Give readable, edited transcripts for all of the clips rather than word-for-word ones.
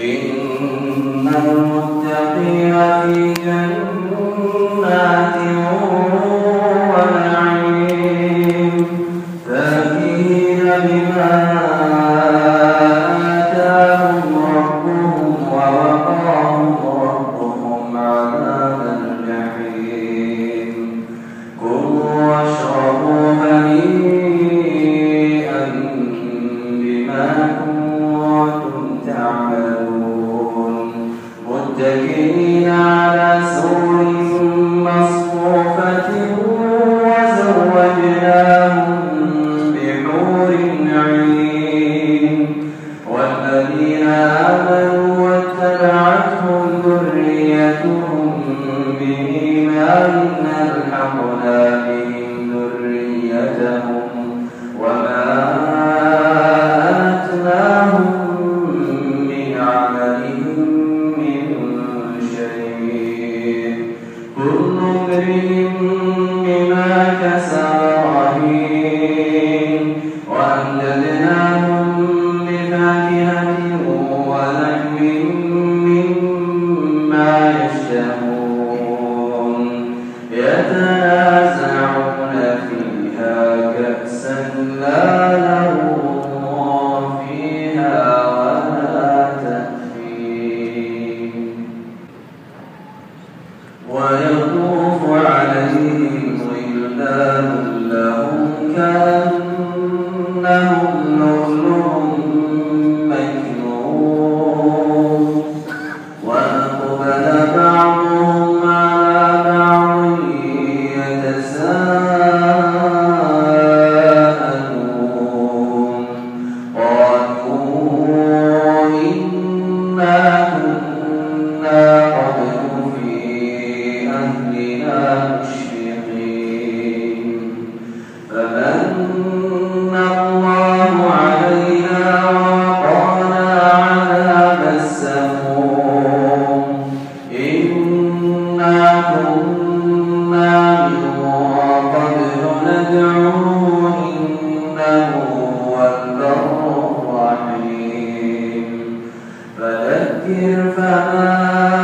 إن المتقين في جنات ونعيم فاكهين بما آتاهم ربهم ووقاهم ربهم عذاب الجحيم كلوا واشربوا هنيئا بما كنتم تعملون متكئين على سرر مصفوفة وزوجناهم بحور عين والذين آمنوا واتبعتهم ذريتهم بإيمان ألحقنا بهم ذريتهم وما ألتناهم من عملهم من شيء كل امرئ بما كسب رهين وأمددناهم بفاكهة ولحم مما يشتهون يتنازعون فيها كأسا لا لغو فيها ولا تأثيم ويطوف عليهم ولدان لهم كأنهم لؤلؤ مكنون وأقبل بعضهم على بعض يتساءلون قالوا إنا كنا قبل في أهلنا مشفقين فمن الله علينا ووقانا عذاب السموم إنا كنا من قبل ندعوه إنه هو البر الرحيم فذكر فما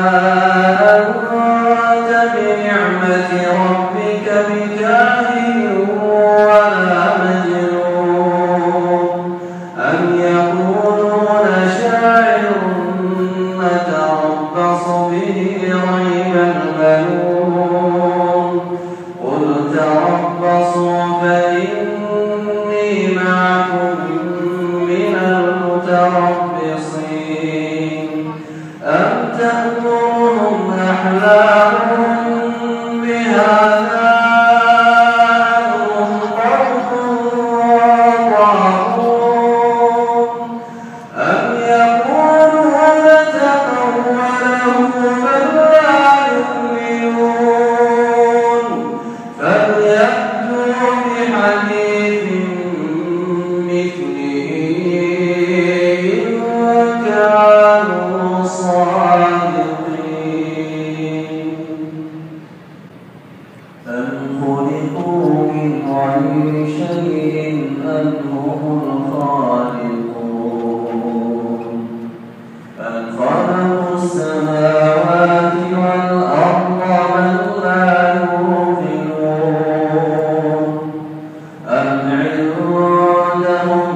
أنت بنعمة ربك بكاهن ولا مجنون أم يقولون شاعر نتربص به ريب المنون قل تربصوا فإني معكم من المتربصين أم تأمرهم أحلامهم بهذا أم قوم طاغون أم يقولون تقوله بل لا يؤمنون فليأتوا بحديث مثله إن كانوا صادقين أم خلقوا من غير شيء أم هم الخالقون أم خلقوا السماوات والأرض بل لا يوقنون أم عندهم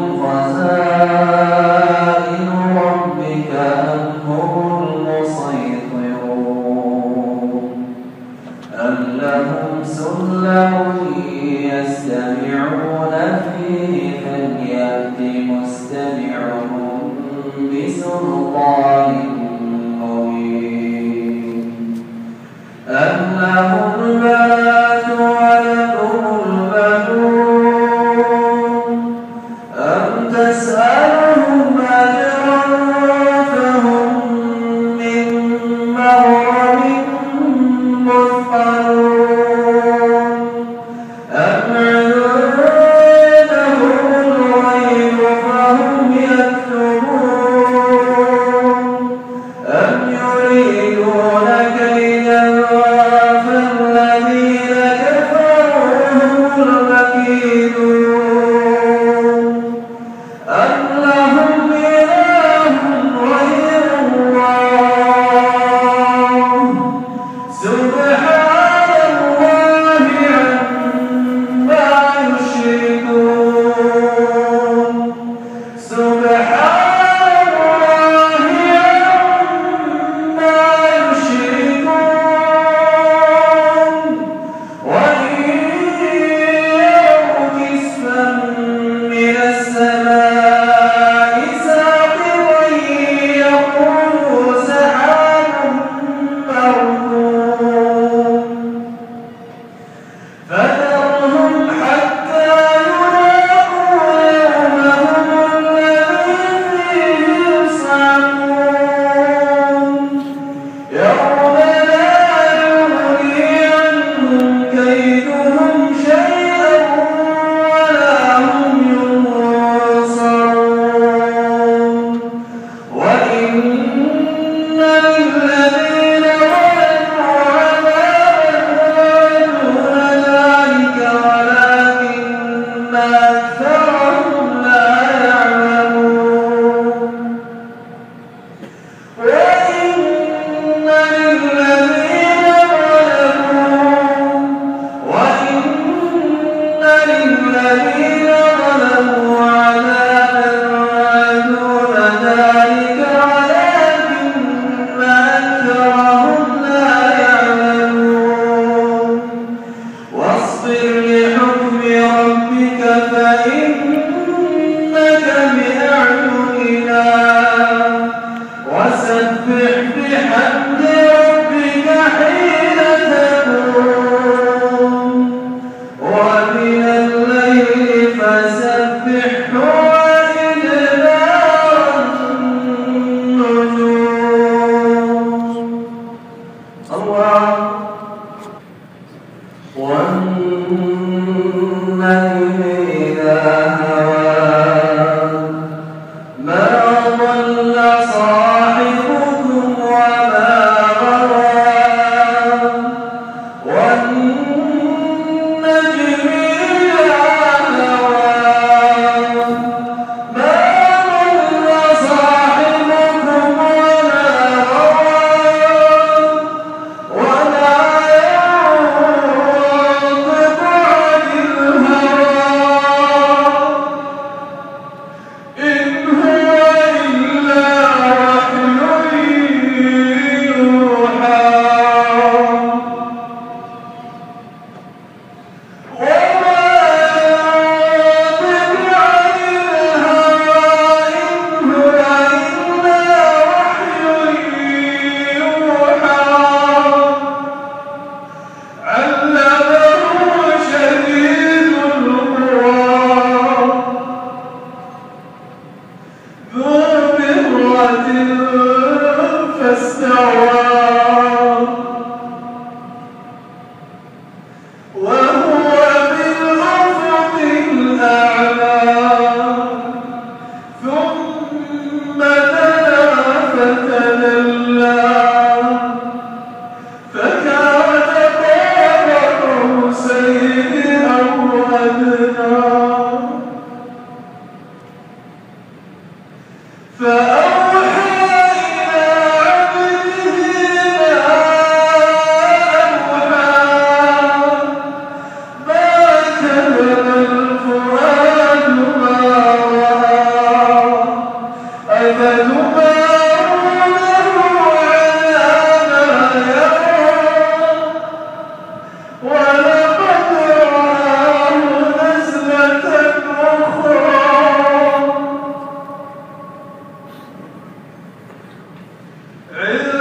خزائن ربك أم هم المسيطرون أم لهم سلم يستمعون فيه فليأت مستمعهم بسلطان مبين أم لهم البنات ولكم البنون أم تسألهم أجرا فهم من مغرم مثقلون أم عندهم الغيب فهم يكتبون بحمد ربك حين تقوم ومن الليل فسبحه وإدبار النجوم. الله. والنجم إذا هوى ما ضل صاحبكم وما غوى والنجم إذا هوى ما ضل صاحبكم وما غوى وما ينطق عن الهوى إن هو إلا وحي يوحى وما ينطق عن الهوى إن هو إلا وحي يوحى علمه شديد القوى ذو مرة فاستوى وهو بالأفق الأعلى ثم دنا فتدلى فكان قاب قوسين أو أدنى فأوحى إلى عبده ما أوحى ما كذب الفؤاد ما رأى أفتمارونه على ما يرى ولقد رآه نزلة أخرى عند